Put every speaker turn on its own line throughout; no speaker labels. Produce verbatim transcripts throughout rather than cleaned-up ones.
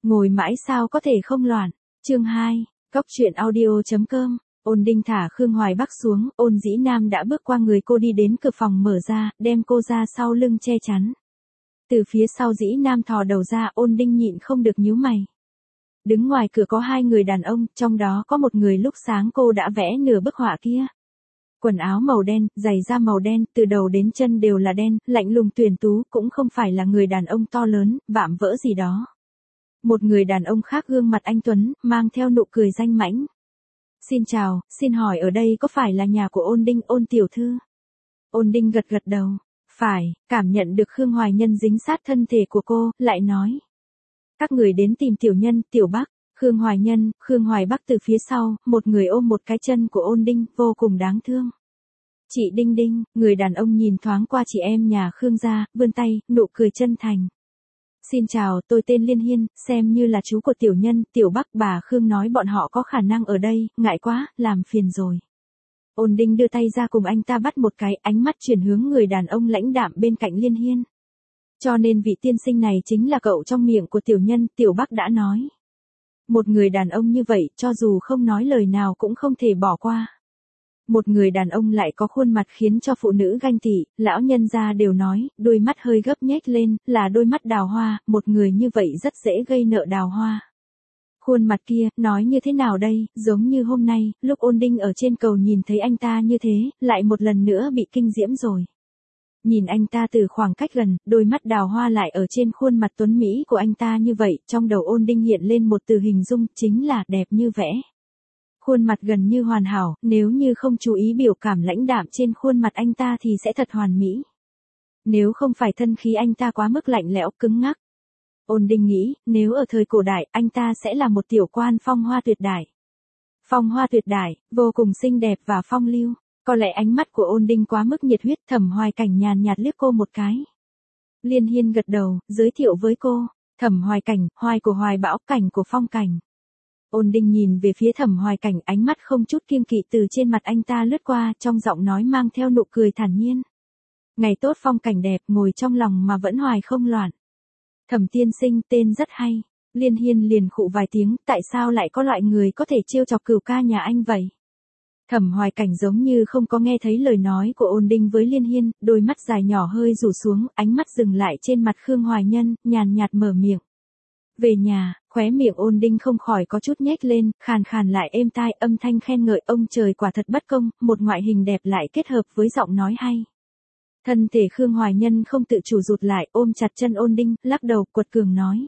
Ngồi mãi sao có thể không loạn. Chương hai, Cóc truyện audio.com. Ôn Đinh thả Khương Hoài Bắc xuống, Ôn Dĩ Nam đã bước qua người cô đi đến cửa phòng mở ra, đem cô ra sau lưng che chắn. Từ phía sau Dĩ Nam thò đầu ra, Ôn Đinh nhịn không được nhíu mày. Đứng ngoài cửa có hai người đàn ông, trong đó có một người lúc sáng cô đã vẽ nửa bức họa kia. Quần áo màu đen, giày da màu đen, từ đầu đến chân đều là đen, lạnh lùng tuyển tú, cũng không phải là người đàn ông to lớn, vạm vỡ gì đó. Một người đàn ông khác gương mặt anh tuấn, mang theo nụ cười danh mãnh. Xin chào, xin hỏi ở đây có phải là nhà của Ôn Đinh, Ôn tiểu thư? Ôn Đinh gật gật đầu. Phải, cảm nhận được Khương Hoài Nhân dính sát thân thể của cô, lại nói. Các người đến tìm tiểu nhân, tiểu Bắc. Khương Hoài Nhân, Khương Hoài Bắc từ phía sau, một người ôm một cái chân của Ôn Đinh, vô cùng đáng thương. Chị Đinh Đinh, người đàn ông nhìn thoáng qua chị em nhà Khương gia, vươn tay, nụ cười chân thành. Xin chào, tôi tên Liên Hiên, xem như là chú của tiểu nhân, tiểu Bắc. Bà Khương nói bọn họ có khả năng ở đây, ngại quá, làm phiền rồi. Ôn Đinh đưa tay ra cùng anh ta bắt một cái, ánh mắt chuyển hướng người đàn ông lãnh đạm bên cạnh Liên Hiên. Cho nên vị tiên sinh này chính là cậu trong miệng của tiểu nhân, tiểu Bắc đã nói. Một người đàn ông như vậy, cho dù không nói lời nào cũng không thể bỏ qua. Một người đàn ông lại có khuôn mặt khiến cho phụ nữ ganh tị, lão nhân gia đều nói, đôi mắt hơi gấp nhếch lên, là đôi mắt đào hoa, một người như vậy rất dễ gây nợ đào hoa. Khuôn mặt kia, nói như thế nào đây, giống như hôm nay, lúc Ôn Đinh ở trên cầu nhìn thấy anh ta như thế, lại một lần nữa bị kinh diễm rồi. Nhìn anh ta từ khoảng cách gần, đôi mắt đào hoa lại ở trên khuôn mặt tuấn Mỹ của anh ta như vậy, trong đầu Ôn Đinh hiện lên một từ hình dung, chính là đẹp như vẽ. Khuôn mặt gần như hoàn hảo, nếu như không chú ý biểu cảm lãnh đạm trên khuôn mặt anh ta thì sẽ thật hoàn mỹ. Nếu không phải thân khí anh ta quá mức lạnh lẽo cứng ngắc. Ôn Đinh nghĩ, nếu ở thời cổ đại, anh ta sẽ là một tiểu quan phong hoa tuyệt đại. Phong hoa tuyệt đại, vô cùng xinh đẹp và phong lưu. Có lẽ ánh mắt của Ôn Đinh quá mức nhiệt huyết. Thẩm Hoài Cảnh nhàn nhạt liếc cô một cái. Liên Hiên gật đầu, giới thiệu với cô. Thẩm Hoài Cảnh, Hoài của Hoài Bão, Cảnh của Phong Cảnh. Ôn Đinh nhìn về phía Thẩm Hoài Cảnh, ánh mắt không chút kiêng kỵ từ trên mặt anh ta lướt qua, trong giọng nói mang theo nụ cười thản nhiên. Ngày tốt Phong Cảnh đẹp, ngồi trong lòng mà vẫn hoài không loạn. Thẩm tiên sinh, tên rất hay. Liên Hiên liền khụ vài tiếng, tại sao lại có loại người có thể trêu chọc cửu ca nhà anh vậy? Thẩm Hoài Cảnh giống như không có nghe thấy lời nói của Ôn Đinh với Liên Hiên, đôi mắt dài nhỏ hơi rủ xuống, ánh mắt dừng lại trên mặt Khương Hoài Nhân, nhàn nhạt mở miệng. Về nhà, khóe miệng Ôn Đinh không khỏi có chút nhếch lên, khàn khàn lại êm tai, âm thanh khen ngợi ông trời quả thật bất công, một ngoại hình đẹp lại kết hợp với giọng nói hay. Thân thể Khương Hoài Nhân không tự chủ rụt lại, ôm chặt chân Ôn Đinh, lắc đầu, quật cường nói.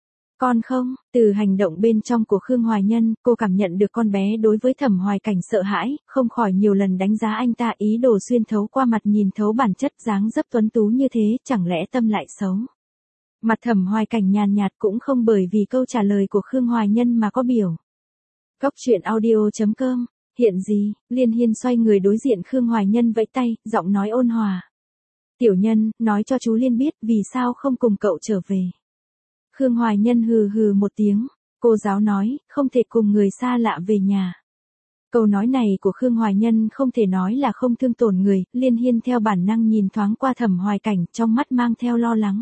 Con không, từ hành động bên trong của Khương Hoài Nhân, cô cảm nhận được con bé đối với Thẩm Hoài Cảnh sợ hãi, không khỏi nhiều lần đánh giá anh ta, ý đồ xuyên thấu qua mặt nhìn thấu bản chất, dáng dấp tuấn tú như thế, chẳng lẽ tâm lại xấu. Mặt Thẩm Hoài Cảnh nhàn nhạt cũng không bởi vì câu trả lời của Khương Hoài Nhân mà có biểu. Cóc truyện audio.com, hiện gì, Liên Hiên xoay người đối diện Khương Hoài Nhân vẫy tay, giọng nói ôn hòa. Tiểu nhân, nói cho chú Liên biết vì sao không cùng cậu trở về. Khương Hoài Nhân hừ hừ một tiếng, cô giáo nói, không thể cùng người xa lạ về nhà. Câu nói này của Khương Hoài Nhân không thể nói là không thương tổn người, Liên Hiên theo bản năng nhìn thoáng qua Thẩm Hoài Cảnh, trong mắt mang theo lo lắng.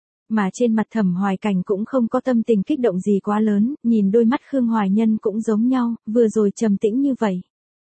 Mà trên mặt Thẩm Hoài Cảnh cũng không có tâm tình kích động gì quá lớn, nhìn đôi mắt Khương Hoài Nhân cũng giống nhau, vừa rồi trầm tĩnh như vậy.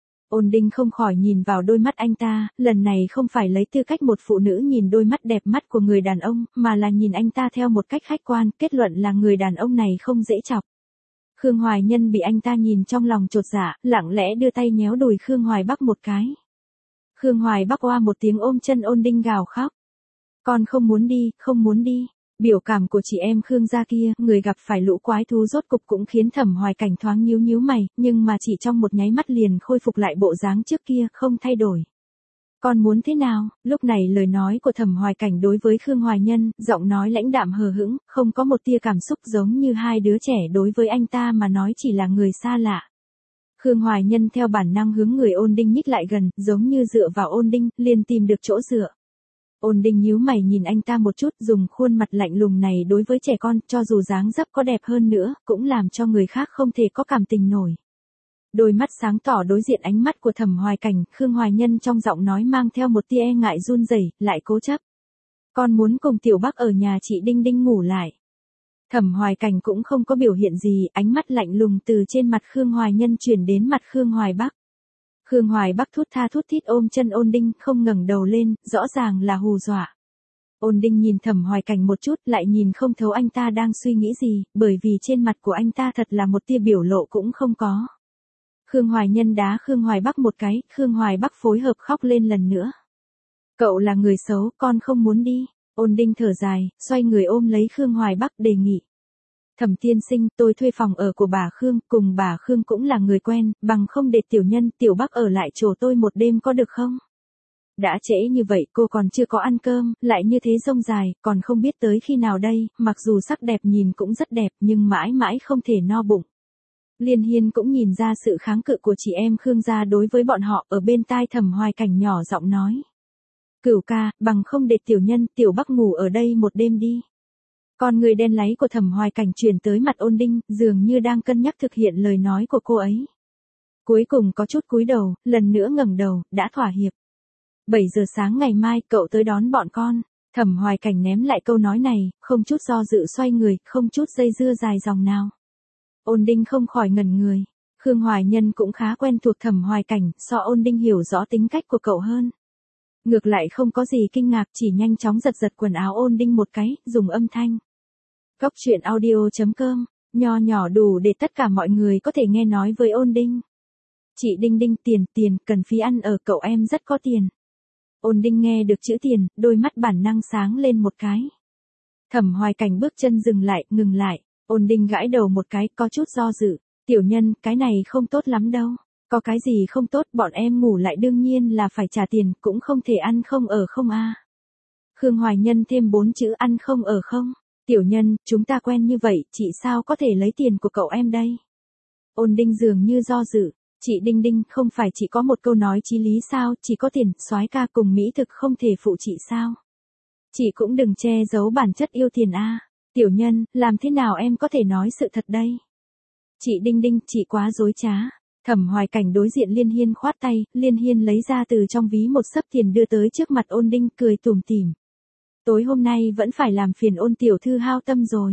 Ôn Đinh không khỏi nhìn vào đôi mắt anh ta, lần này không phải lấy tư cách một phụ nữ nhìn đôi mắt đẹp mắt của người đàn ông, mà là nhìn anh ta theo một cách khách quan, kết luận là người đàn ông này không dễ chọc. Khương Hoài Nhân bị anh ta nhìn trong lòng chột dạ, lặng lẽ đưa tay nhéo đùi Khương Hoài Bắc một cái. Khương Hoài Bắc oa một tiếng ôm chân Ôn Đinh gào khóc. Con không muốn đi, không muốn đi. Biểu cảm của chị em Khương gia kia, người gặp phải lũ quái thú rốt cục cũng khiến Thẩm Hoài Cảnh thoáng nhíu nhíu mày, nhưng mà chỉ trong một nháy mắt liền khôi phục lại bộ dáng trước kia, không thay đổi. Con muốn thế nào? Lúc này lời nói của Thẩm Hoài Cảnh đối với Khương Hoài Nhân, giọng nói lãnh đạm hờ hững, không có một tia cảm xúc, giống như hai đứa trẻ đối với anh ta mà nói chỉ là người xa lạ. Khương Hoài Nhân theo bản năng hướng người Ôn Đinh nhích lại gần, giống như dựa vào Ôn Đinh, liền tìm được chỗ dựa. Ôn Đinh nhíu mày nhìn anh ta một chút, dùng khuôn mặt lạnh lùng này đối với trẻ con, cho dù dáng dấp có đẹp hơn nữa, cũng làm cho người khác không thể có cảm tình nổi. Đôi mắt sáng tỏ đối diện ánh mắt của Thẩm Hoài Cảnh, Khương Hoài Nhân trong giọng nói mang theo một tia e ngại run rẩy, lại cố chấp. Con muốn cùng tiểu Bắc ở nhà chị Đinh Đinh ngủ lại. Thẩm Hoài Cảnh cũng không có biểu hiện gì, ánh mắt lạnh lùng từ trên mặt Khương Hoài Nhân chuyển đến mặt Khương Hoài Bắc. Khương Hoài Bắc thút tha thút thít ôm chân Ôn Đinh, không ngẩng đầu lên, rõ ràng là hù dọa. Ôn Đinh nhìn Thẩm Hoài Cảnh một chút, lại nhìn không thấu anh ta đang suy nghĩ gì, bởi vì trên mặt của anh ta thật là một tia biểu lộ cũng không có. Khương Hoài Nhân đá Khương Hoài Bắc một cái, Khương Hoài Bắc phối hợp khóc lên lần nữa. Cậu là người xấu, con không muốn đi. Ôn Đinh thở dài, xoay người ôm lấy Khương Hoài Bắc đề nghị. Thẩm tiên sinh, tôi thuê phòng ở của bà Khương, cùng bà Khương cũng là người quen, bằng không để tiểu nhân, tiểu Bắc ở lại chỗ tôi một đêm có được không? Đã trễ như vậy cô còn chưa có ăn cơm, lại như thế rông dài, còn không biết tới khi nào đây, mặc dù sắc đẹp nhìn cũng rất đẹp nhưng mãi mãi không thể no bụng. Liên Hiên cũng nhìn ra sự kháng cự của chị em Khương gia đối với bọn họ, ở bên tai Thẩm Hoài Cảnh nhỏ giọng nói. Cửu ca, bằng không để tiểu nhân, tiểu Bắc ngủ ở đây một đêm đi. Con người đen láy của Thẩm Hoài Cảnh truyền tới mặt Ôn Đinh, dường như đang cân nhắc thực hiện lời nói của cô ấy. Cuối cùng có chút cúi đầu, lần nữa ngẩng đầu, đã thỏa hiệp. bảy giờ sáng ngày mai, cậu tới đón bọn con. Thẩm Hoài Cảnh ném lại câu nói này, không chút do dự xoay người, không chút dây dưa dài dòng nào. Ôn Đinh không khỏi ngẩn người. Khương Hoài Nhân cũng khá quen thuộc Thẩm Hoài Cảnh, so Ôn Đinh hiểu rõ tính cách của cậu hơn. Ngược lại không có gì kinh ngạc, chỉ nhanh chóng giật giật quần áo Ôn Đinh một cái, dùng âm thanh. Góc truyện audio chấm com, nho nhỏ đủ để tất cả mọi người có thể nghe nói với Ôn Đinh. Chị Đinh Đinh, tiền, tiền, cần phí ăn ở, cậu em rất có tiền. Ôn Đinh nghe được chữ tiền, đôi mắt bản năng sáng lên một cái. Thẩm Hoài Cảnh bước chân dừng lại, ngừng lại, Ôn Đinh gãi đầu một cái, có chút do dự. Tiểu nhân, cái này không tốt lắm đâu. Có cái gì không tốt, bọn em ngủ lại đương nhiên là phải trả tiền, cũng không thể ăn không ở không a. Khương Hoài Nhân thêm bốn chữ ăn không ở không. Tiểu nhân, chúng ta quen như vậy, chị sao có thể lấy tiền của cậu em đây? Ôn Đinh dường như do dự. Chị Đinh Đinh, không phải chỉ có một câu nói chí lý sao, chỉ có tiền, soái ca cùng mỹ thực không thể phụ chị sao? Chị cũng đừng che giấu bản chất yêu tiền a. Tiểu nhân, làm thế nào em có thể nói sự thật đây? Chị Đinh Đinh, chị quá dối trá. Thẩm Hoài Cảnh đối diện Liên Hiên khoát tay, Liên Hiên lấy ra từ trong ví một xấp tiền đưa tới trước mặt Ôn Đinh, cười tủm tỉm. Tối hôm nay vẫn phải làm phiền Ôn tiểu thư hao tâm rồi.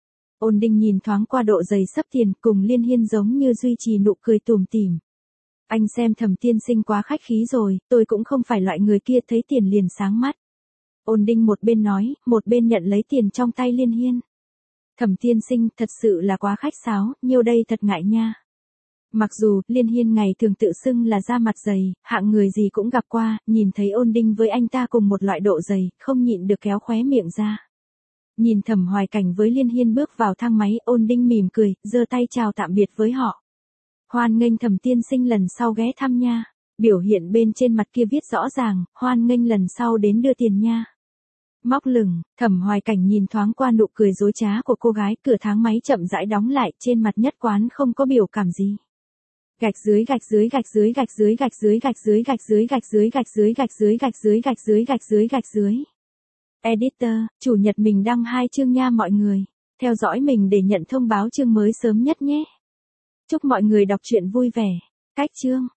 Ôn Đinh nhìn thoáng qua độ dày xấp tiền, cùng Liên Hiên giống như duy trì nụ cười tủm tỉm. Anh xem Thẩm tiên sinh quá khách khí rồi, tôi cũng không phải loại người kia thấy tiền liền sáng mắt. Ôn Đinh một bên nói, một bên nhận lấy tiền trong tay Liên Hiên. Thẩm tiên sinh, thật sự là quá khách sáo, nhiêu đây thật ngại nha. Mặc dù, Liên Hiên ngày thường tự xưng là da mặt dày, hạng người gì cũng gặp qua, nhìn thấy Ôn Đinh với anh ta cùng một loại độ dày, không nhịn được kéo khóe miệng ra. Nhìn Thẩm Hoài Cảnh với Liên Hiên bước vào thang máy, Ôn Đinh mỉm cười, giơ tay chào tạm biệt với họ. Hoan nghênh Thẩm tiên sinh lần sau ghé thăm nha. Biểu hiện bên trên mặt kia viết rõ ràng, hoan nghênh lần sau đến đưa tiền nha. Móc lửng, Thẩm Hoài Cảnh nhìn thoáng qua nụ cười dối trá của cô gái, cửa thang máy chậm rãi đóng lại, trên mặt nhất quán không có biểu cảm gì. Gạch dưới gạch dưới gạch dưới gạch dưới gạch dưới gạch dưới gạch dưới gạch dưới gạch dưới gạch dưới gạch dưới gạch dưới gạch dưới gạch dưới. Editor, chủ nhật mình đăng hai chương nha mọi người. Theo dõi mình để nhận thông báo chương mới sớm nhất nhé. Chúc mọi người đọc truyện vui vẻ. Cách chương